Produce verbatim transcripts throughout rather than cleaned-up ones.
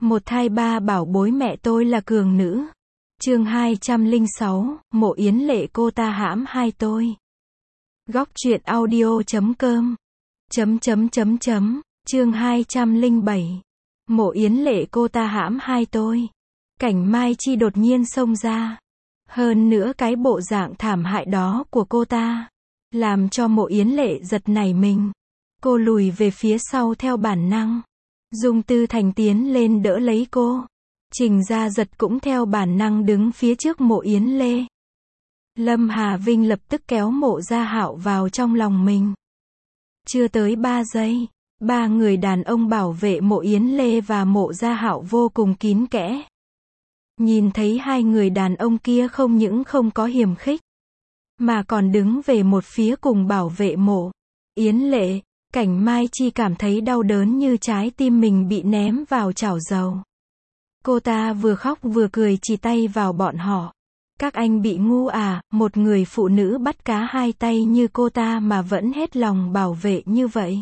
Một thai ba bảo bối mẹ tôi là cường nữ. Chương hai trăm lẻ sáu, Mộ Yến Lệ cô ta hãm hai tôi. Góc truyện audio chấm com. Chấm chấm chấm chấm. Chương hai trăm lẻ bảy. Mộ Yến Lệ cô ta hãm hai tôi. Cảnh Mai Chi đột nhiên xông ra. Hơn nữa cái bộ dạng thảm hại đó của cô ta, làm cho Mộ Yến Lệ giật nảy mình. Cô lùi về phía sau theo bản năng. Dung Tư Thành tiến lên đỡ lấy cô. Trình Gia Giật cũng theo bản năng đứng phía trước Mộ Yến Lê. Lâm Hà Vinh lập tức kéo Mộ Gia Hạo vào trong lòng mình. Chưa tới ba giây, ba người đàn ông bảo vệ Mộ Yến Lê và Mộ Gia Hạo vô cùng kín kẽ. Nhìn thấy hai người đàn ông kia không những không có hiềm khích, mà còn đứng về một phía cùng bảo vệ Mộ Yến Lệ. Cảnh Mai Chi cảm thấy đau đớn như trái tim mình bị ném vào chảo dầu. Cô ta vừa khóc vừa cười chỉ tay vào bọn họ. Các anh bị ngu à, một người phụ nữ bắt cá hai tay như cô ta mà vẫn hết lòng bảo vệ như vậy.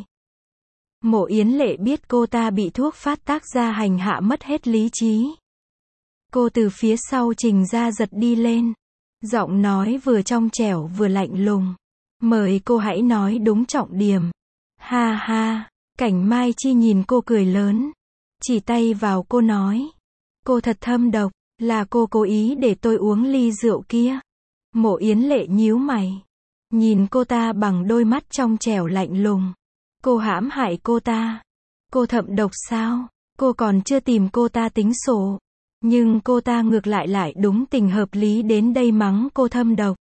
Mộ Yến Lệ biết cô ta bị thuốc phát tác ra hành hạ mất hết lý trí. Cô từ phía sau Trình Gia Giật đi lên. Giọng nói vừa trong trẻo vừa lạnh lùng. Mời cô hãy nói đúng trọng điểm. Ha ha, Cảnh Mai Chi nhìn cô cười lớn. Chỉ tay vào cô nói. Cô thật thâm độc, là cô cố ý để tôi uống ly rượu kia. Mộ Yến Lệ nhíu mày. Nhìn cô ta bằng đôi mắt trong trẻo lạnh lùng. Cô hãm hại cô ta. Cô thâm độc sao? Cô còn chưa tìm cô ta tính sổ. Nhưng cô ta ngược lại lại đúng tình hợp lý đến đây mắng cô thâm độc.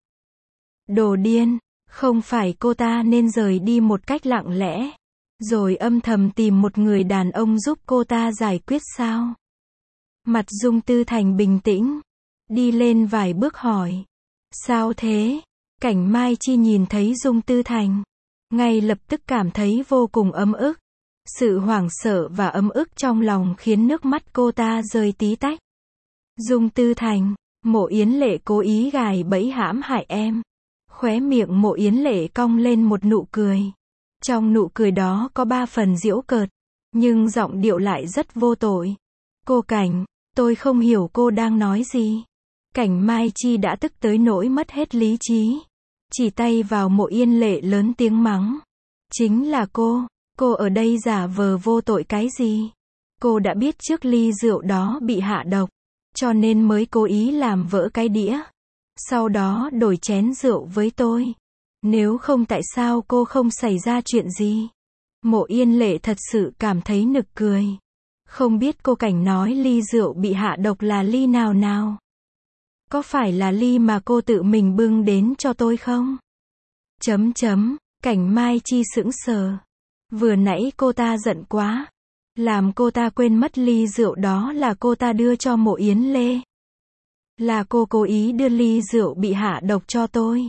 Đồ điên, không phải cô ta nên rời đi một cách lặng lẽ, rồi âm thầm tìm một người đàn ông giúp cô ta giải quyết sao? Mặt Dung Tư Thành bình tĩnh, đi lên vài bước hỏi. Sao thế? Cảnh Mai Chi nhìn thấy Dung Tư Thành, ngay lập tức cảm thấy vô cùng ấm ức. Sự hoảng sợ và ấm ức trong lòng khiến nước mắt cô ta rơi tí tách. Dung Tư Thành, Mộ Yến Lệ cố ý gài bẫy hãm hại em. Khóe miệng Mộ Yến Lệ cong lên một nụ cười. Trong nụ cười đó có ba phần giễu cợt, nhưng giọng điệu lại rất vô tội. Cô Cảnh, tôi không hiểu cô đang nói gì. Cảnh Mai Chi đã tức tới nỗi mất hết lý trí. Chỉ tay vào Mộ Yến Lệ lớn tiếng mắng. Chính là cô, cô ở đây giả vờ vô tội cái gì? Cô đã biết trước ly rượu đó bị hạ độc, cho nên mới cố ý làm vỡ cái đĩa. Sau đó đổi chén rượu với tôi. Nếu không tại sao cô không xảy ra chuyện gì? Mộ Yến Lệ thật sự cảm thấy nực cười. Không biết cô Cảnh nói ly rượu bị hạ độc là ly nào nào? Có phải là ly mà cô tự mình bưng đến cho tôi không? Chấm chấm, Cảnh Mai Chi sững sờ. Vừa nãy cô ta giận quá, làm cô ta quên mất ly rượu đó là cô ta đưa cho Mộ Yến Lê. Là cô cố ý đưa ly rượu bị hạ độc cho tôi.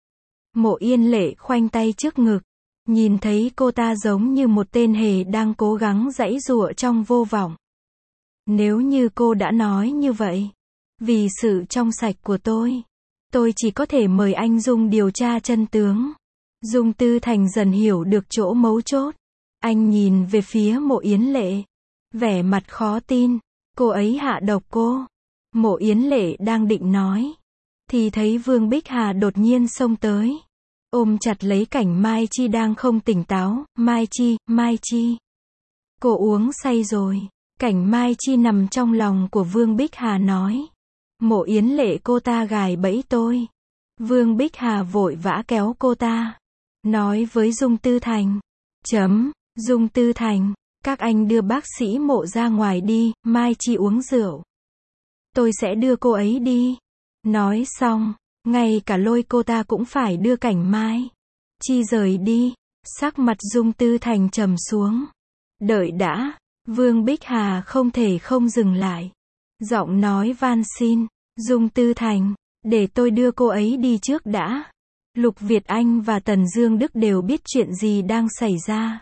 Mộ Yến Lệ khoanh tay trước ngực, nhìn thấy cô ta giống như một tên hề đang cố gắng giãy giụa trong vô vọng. Nếu như cô đã nói như vậy, vì sự trong sạch của tôi, tôi chỉ có thể mời anh Dung điều tra chân tướng. Dung Tư Thành dần hiểu được chỗ mấu chốt. Anh nhìn về phía Mộ Yến Lệ, vẻ mặt khó tin. Cô ấy hạ độc cô. Mộ Yến Lệ đang định nói, thì thấy Vương Bích Hà đột nhiên xông tới, ôm chặt lấy Cảnh Mai Chi đang không tỉnh táo. Mai Chi, Mai Chi, cô uống say rồi. Cảnh Mai Chi nằm trong lòng của Vương Bích Hà nói. Mộ Yến Lệ cô ta gài bẫy tôi. Vương Bích Hà vội vã kéo cô ta, nói với Dung Tư Thành. Chấm, Dung Tư Thành, các anh đưa bác sĩ Mộ ra ngoài đi, Mai Chi uống rượu. Tôi sẽ đưa cô ấy đi. Nói xong, ngay cả lôi cô ta cũng phải đưa Cảnh Mai Chi rời đi. Sắc mặt Dung Tư Thành trầm xuống. Đợi đã, Vương Bích Hà không thể không dừng lại. Giọng nói van xin. Dung Tư Thành, để tôi đưa cô ấy đi trước đã. Lục Việt Anh và Tần Dương Đức đều biết chuyện gì đang xảy ra.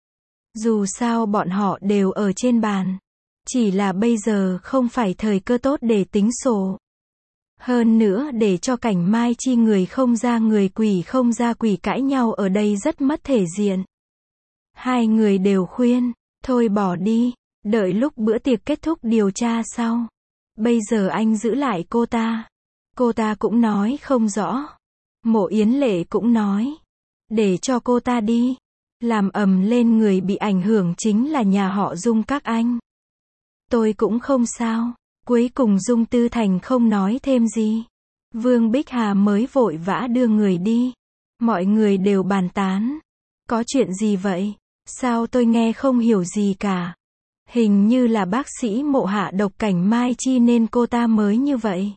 Dù sao bọn họ đều ở trên bàn. Chỉ là bây giờ không phải thời cơ tốt để tính sổ. Hơn nữa để cho Cảnh Mai Chi người không ra người quỷ không ra quỷ cãi nhau ở đây rất mất thể diện. Hai người đều khuyên, thôi bỏ đi, Đợi lúc bữa tiệc kết thúc điều tra sau. Bây giờ anh giữ lại cô ta. Cô ta cũng nói không rõ. Mộ Yến Lệ cũng nói. Để cho cô ta đi. Làm ầm lên người bị ảnh hưởng chính là nhà họ Dung các anh. Tôi cũng không sao. Cuối cùng Dung Tư Thành không nói thêm gì. Vương Bích Hà mới vội vã đưa người đi. Mọi người đều bàn tán. Có chuyện gì vậy? Sao tôi nghe không hiểu gì cả? Hình như là bác sĩ Mộ hạ độc Cảnh Mai Chi nên cô ta mới như vậy.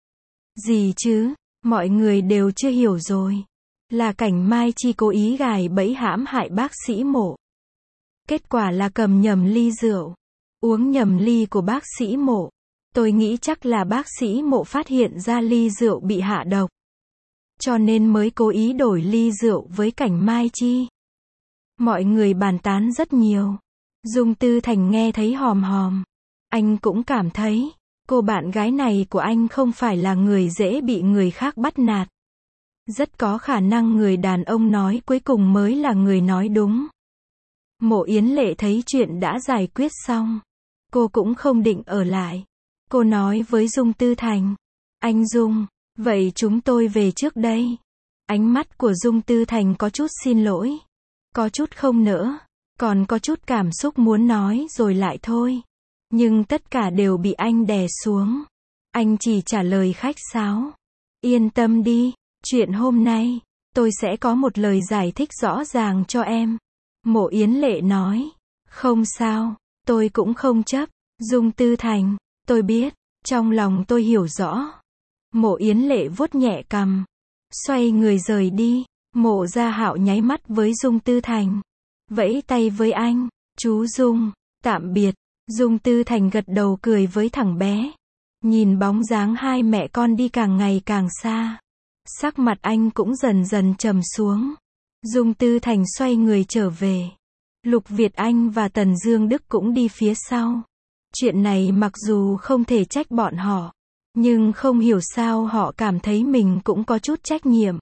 Gì chứ? Mọi người đều chưa hiểu rồi. Là Cảnh Mai Chi cố ý gài bẫy hãm hại bác sĩ Mộ. Kết quả là cầm nhầm ly rượu. Uống nhầm ly của bác sĩ Mộ. Tôi nghĩ chắc là bác sĩ Mộ phát hiện ra ly rượu bị hạ độc. Cho nên mới cố ý đổi ly rượu với Cảnh Mai Chi. Mọi người bàn tán rất nhiều. Dung Tư Thành nghe thấy hòm hòm. Anh cũng cảm thấy, cô bạn gái này của anh không phải là người dễ bị người khác bắt nạt. Rất có khả năng người đàn ông nói cuối cùng mới là người nói đúng. Mộ Yến Lệ thấy chuyện đã giải quyết xong. Cô cũng không định ở lại. Cô nói với Dung Tư Thành. Anh Dung, vậy chúng tôi về trước đây. Ánh mắt của Dung Tư Thành có chút xin lỗi. Có chút không nỡ. Còn có chút cảm xúc muốn nói rồi lại thôi. Nhưng tất cả đều bị anh đè xuống. Anh chỉ trả lời khách sáo. Yên tâm đi, chuyện hôm nay, tôi sẽ có một lời giải thích rõ ràng cho em. Mộ Yến Lệ nói. Không sao, tôi cũng không chấp. Dung Tư Thành, tôi biết, trong lòng tôi hiểu rõ. Mộ Yến Lệ vuốt nhẹ cằm. Xoay người rời đi. Mộ Gia Hạo nháy mắt với Dung Tư Thành. Vẫy tay với anh. Chú Dung, tạm biệt. Dung Tư Thành gật đầu cười với thằng bé. Nhìn bóng dáng hai mẹ con đi càng ngày càng xa. Sắc mặt anh cũng dần dần trầm xuống. Dung Tư Thành xoay người trở về. Lục Việt Anh và Tần Dương Đức cũng đi phía sau. Chuyện này mặc dù không thể trách bọn họ. Nhưng không hiểu sao họ cảm thấy mình cũng có chút trách nhiệm.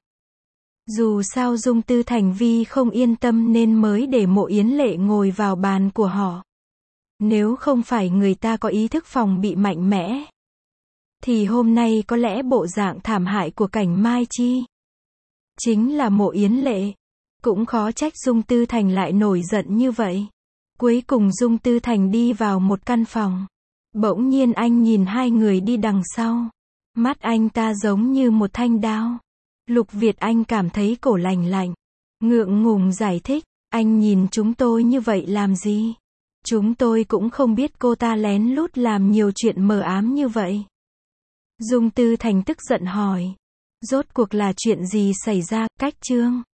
Dù sao Dung Tư Thành vì không yên tâm nên mới để Mộ Yến Lệ ngồi vào bàn của họ. Nếu không phải người ta có ý thức phòng bị mạnh mẽ, thì hôm nay có lẽ bộ dạng thảm hại của Cảnh Mai Chi chính là Mộ Yến Lệ. Cũng khó trách Dung Tư Thành lại nổi giận như vậy. Cuối cùng Dung Tư Thành đi vào một căn phòng. Bỗng nhiên anh nhìn hai người đi đằng sau. Mắt anh ta giống như một thanh đao. Lục Việt Anh cảm thấy cổ lạnh lạnh. Ngượng ngùng giải thích. Anh nhìn chúng tôi như vậy làm gì? Chúng tôi cũng không biết cô ta lén lút làm nhiều chuyện mờ ám như vậy. Dung Tư Thành tức giận hỏi. Rốt cuộc là chuyện gì xảy ra? Cách Trương